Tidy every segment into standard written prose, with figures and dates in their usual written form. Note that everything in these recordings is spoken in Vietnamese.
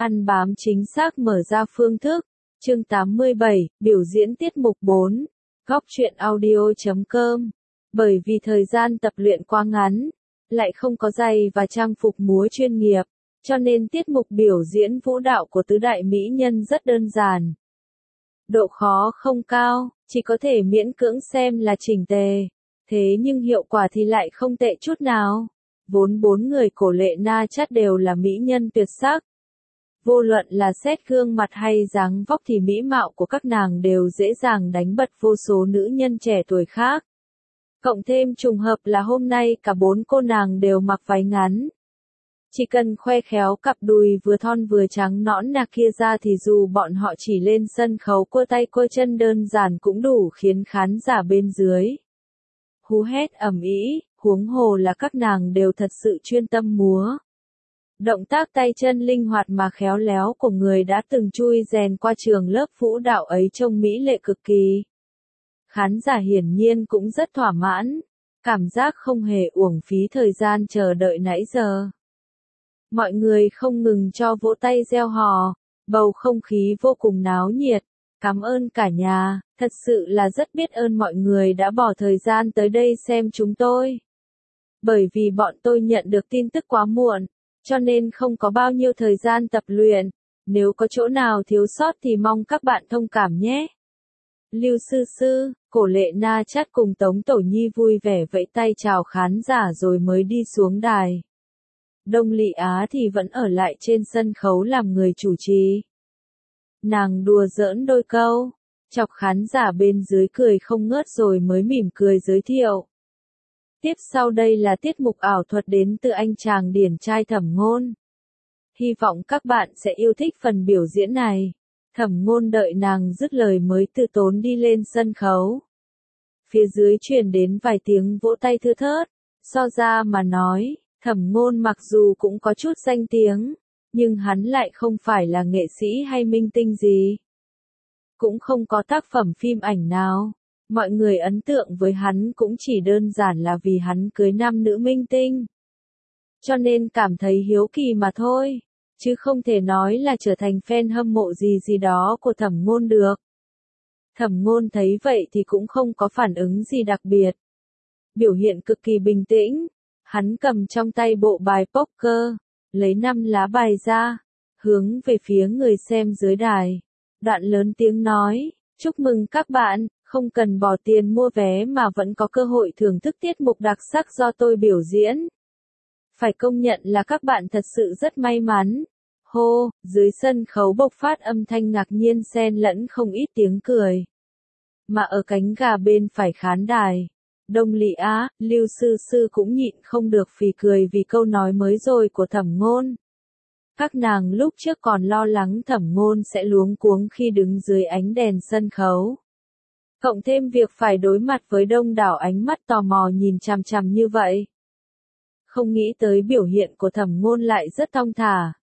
Ăn bám chính xác mở ra phương thức. Chương 87, biểu diễn tiết mục 4. Góc truyện audio.com. Bởi vì thời gian tập luyện quá ngắn, lại không có giày và trang phục múa chuyên nghiệp, cho nên tiết mục biểu diễn vũ đạo của tứ đại mỹ nhân rất đơn giản. Độ khó không cao, chỉ có thể miễn cưỡng xem là chỉnh tề. Thế nhưng hiệu quả thì lại không tệ chút nào. Vốn 4 người Cổ Lệ Na Chát đều là mỹ nhân tuyệt sắc. Vô luận là xét gương mặt hay dáng vóc thì mỹ mạo của các nàng đều dễ dàng đánh bật vô số nữ nhân trẻ tuổi khác. Cộng thêm trùng hợp là hôm nay cả 4 cô nàng đều mặc váy ngắn. Chỉ cần khoe khéo cặp đùi vừa thon vừa trắng nõn nà kia ra thì dù bọn họ chỉ lên sân khấu cua tay cua chân đơn giản cũng đủ khiến khán giả bên dưới hú hét ầm ĩ, huống hồ là các nàng đều thật sự chuyên tâm múa. Động tác tay chân linh hoạt mà khéo léo của người đã từng chui rèn qua trường lớp vũ đạo ấy trông mỹ lệ cực kỳ. Khán giả hiển nhiên cũng rất thỏa mãn, cảm giác không hề uổng phí thời gian chờ đợi nãy giờ. Mọi người không ngừng cho vỗ tay reo hò, bầu không khí vô cùng náo nhiệt. Cảm ơn cả nhà, thật sự là rất biết ơn mọi người đã bỏ thời gian tới đây xem chúng tôi. Bởi vì bọn tôi nhận được tin tức quá muộn, cho nên không có bao nhiêu thời gian tập luyện, nếu có chỗ nào thiếu sót thì mong các bạn thông cảm nhé. Lưu Sư Sư, Cổ Lệ Na Chát cùng Tống Tổ Nhi vui vẻ vẫy tay chào khán giả rồi mới đi xuống đài. Đông Lị Á thì vẫn ở lại trên sân khấu làm người chủ trì. Nàng đùa giỡn đôi câu, chọc khán giả bên dưới cười không ngớt rồi mới mỉm cười giới thiệu. Tiếp sau đây là tiết mục ảo thuật đến từ anh chàng điển trai Thẩm Ngôn. Hy vọng các bạn sẽ yêu thích phần biểu diễn này. Thẩm Ngôn đợi nàng dứt lời mới từ tốn đi lên sân khấu. Phía dưới truyền đến vài tiếng vỗ tay thưa thớt. So ra mà nói, Thẩm Ngôn mặc dù cũng có chút danh tiếng, nhưng hắn lại không phải là nghệ sĩ hay minh tinh gì. Cũng không có tác phẩm phim ảnh nào. Mọi người ấn tượng với hắn cũng chỉ đơn giản là vì hắn cưới nam nữ minh tinh. Cho nên cảm thấy hiếu kỳ mà thôi, chứ không thể nói là trở thành fan hâm mộ gì đó của Thẩm Ngôn được. Thẩm Ngôn thấy vậy thì cũng không có phản ứng gì đặc biệt. Biểu hiện cực kỳ bình tĩnh, hắn cầm trong tay bộ bài poker, lấy 5 lá bài ra, hướng về phía người xem dưới đài. Đoạn lớn tiếng nói, chúc mừng các bạn, không cần bỏ tiền mua vé mà vẫn có cơ hội thưởng thức tiết mục đặc sắc do tôi biểu diễn. Phải công nhận là các bạn thật sự rất may mắn. Hô, dưới sân khấu bộc phát âm thanh ngạc nhiên xen lẫn không ít tiếng cười. Mà ở cánh gà bên phải khán đài, Đông Lị Á, Lưu Sư Sư cũng nhịn không được phì cười vì câu nói mới rồi của Thẩm Ngôn. Các nàng lúc trước còn lo lắng Thẩm Ngôn sẽ luống cuống khi đứng dưới ánh đèn sân khấu. Cộng thêm việc phải đối mặt với đông đảo ánh mắt tò mò nhìn chằm chằm như vậy. Không nghĩ tới biểu hiện của Thẩm Ngôn lại rất thong thả.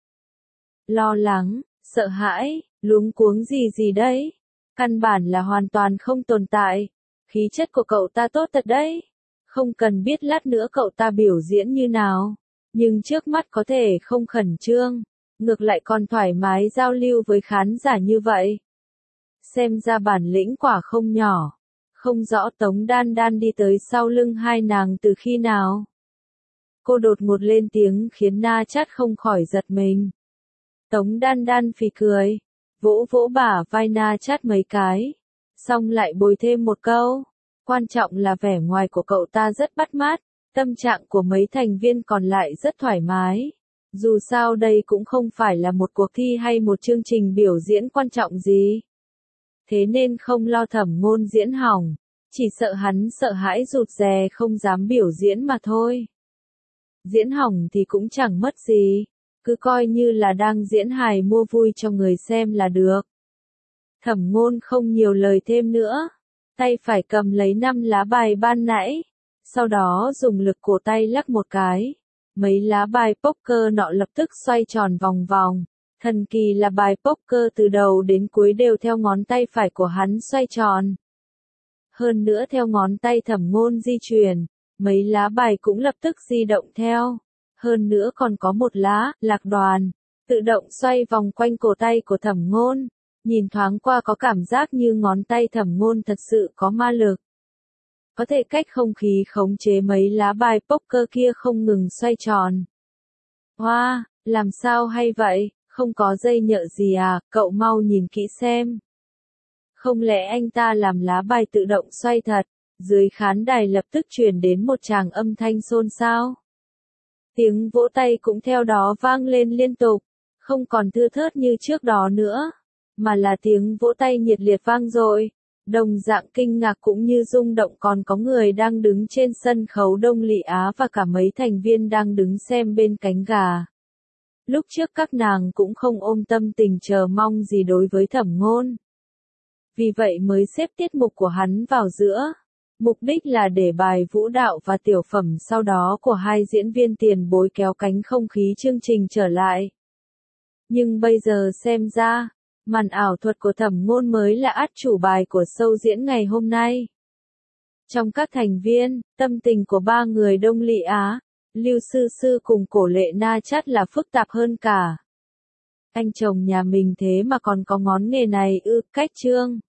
Lo lắng, sợ hãi, luống cuống gì đấy. Căn bản là hoàn toàn không tồn tại. Khí chất của cậu ta tốt thật đấy. Không cần biết lát nữa cậu ta biểu diễn như nào. Nhưng trước mắt có thể không khẩn trương. Ngược lại còn thoải mái giao lưu với khán giả như vậy. Xem ra bản lĩnh quả không nhỏ. Không rõ Tống Đan Đan đi tới sau lưng hai nàng từ khi nào. Cô đột ngột lên tiếng khiến Na Chát không khỏi giật mình. Tống Đan Đan phì cười, vỗ vỗ bả vai Na Chát mấy cái, xong lại bồi thêm một câu. Quan trọng là vẻ ngoài của cậu ta rất bắt mắt, tâm trạng của mấy thành viên còn lại rất thoải mái. Dù sao đây cũng không phải là một cuộc thi hay một chương trình biểu diễn quan trọng gì. Thế nên không lo Thẩm Ngôn diễn hỏng, chỉ sợ hắn sợ hãi rụt rè không dám biểu diễn mà thôi. Diễn hỏng thì cũng chẳng mất gì, cứ coi như là đang diễn hài mua vui cho người xem là được. Thẩm Ngôn không nhiều lời thêm nữa, tay phải cầm lấy 5 lá bài ban nãy, sau đó dùng lực cổ tay lắc một cái. Mấy lá bài poker nọ lập tức xoay tròn vòng vòng. Thần kỳ là bài poker từ đầu đến cuối đều theo ngón tay phải của hắn xoay tròn. Hơn nữa theo ngón tay Thẩm Ngôn di chuyển, mấy lá bài cũng lập tức di động theo. Hơn nữa còn có một lá, lạc đoàn. tự động xoay vòng quanh cổ tay của Thẩm Ngôn, nhìn thoáng qua có cảm giác như ngón tay Thẩm Ngôn thật sự có ma lực. Có thể cách không khí khống chế mấy lá bài poker kia không ngừng xoay tròn. Wow, làm sao hay vậy, không có dây nhợ gì à, cậu mau nhìn kỹ xem. Không lẽ anh ta làm lá bài tự động xoay thật? Dưới khán đài lập tức truyền đến một tràng âm thanh xôn xao. Tiếng vỗ tay cũng theo đó vang lên liên tục, không còn thưa thớt như trước đó nữa, mà là tiếng vỗ tay nhiệt liệt vang dội. Đồng dạng kinh ngạc cũng như rung động còn có người đang đứng trên sân khấu Đông Lị Á và cả mấy thành viên đang đứng xem bên cánh gà. Lúc trước các nàng cũng không ôm tâm tình chờ mong gì đối với Thẩm Ngôn. Vì vậy mới xếp tiết mục của hắn vào giữa. Mục đích là để bài vũ đạo và tiểu phẩm sau đó của hai diễn viên tiền bối kéo cánh không khí chương trình trở lại. Nhưng bây giờ xem ra, màn ảo thuật của Thẩm Ngôn mới là át chủ bài của show diễn ngày hôm nay. Trong các thành viên, tâm tình của ba người Đông Lị Á, Lưu Sư Sư cùng Cổ Lệ Na chắc là phức tạp hơn cả. Anh chồng nhà mình thế mà còn có ngón nghề này ư, cách trương.